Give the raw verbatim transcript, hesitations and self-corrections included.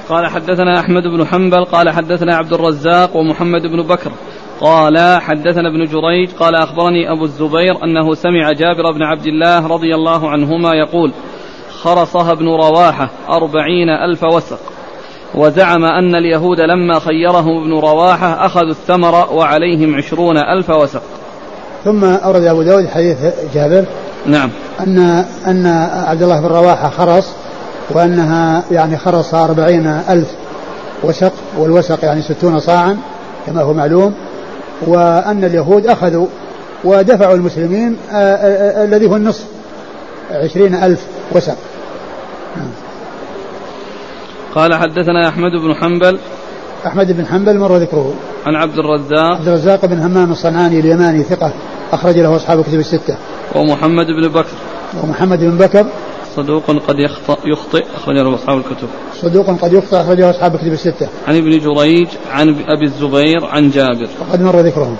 قال حدثنا أحمد بن حنبل قال حدثنا عبد الرزاق ومحمد بن بكر قال حدثنا ابن جريج قال أخبرني أبو الزبير أنه سمع جابر بن عبد الله رضي الله عنهما يقول خرصها ابن رواحة أربعين ألف وسق، وزعم أن اليهود لما خيرهم ابن رواحة أخذوا الثمر وعليهم عشرون ألف وسق. ثم أورد أبو داود حديث جابر نعم أن أن عبد الله بن رواحة خرص، وأنها يعني خرص أربعين ألف وسق، والوسق يعني ستون صاعا كما هو معلوم، وأن اليهود أخذوا ودفعوا المسلمين الذي هو النصف عشرين ألف وسق. قال حدثنا أحمد بن حنبل أحمد بن حنبل مر ذكره. عن عبد الرزاق عبد الرزاق بن همام الصنعاني اليماني ثقة أخرج له أصحاب الكتب الستة. ومحمد بن بكر ومحمد بن بكر صدوق قد يخطئ أخرج له أصحاب الكتب. صدوق قد يخطئ أخرج له أصحاب الكتب الستة. عن ابن جريج عن أبي الزبير عن جابر وقد مر ذكرهم.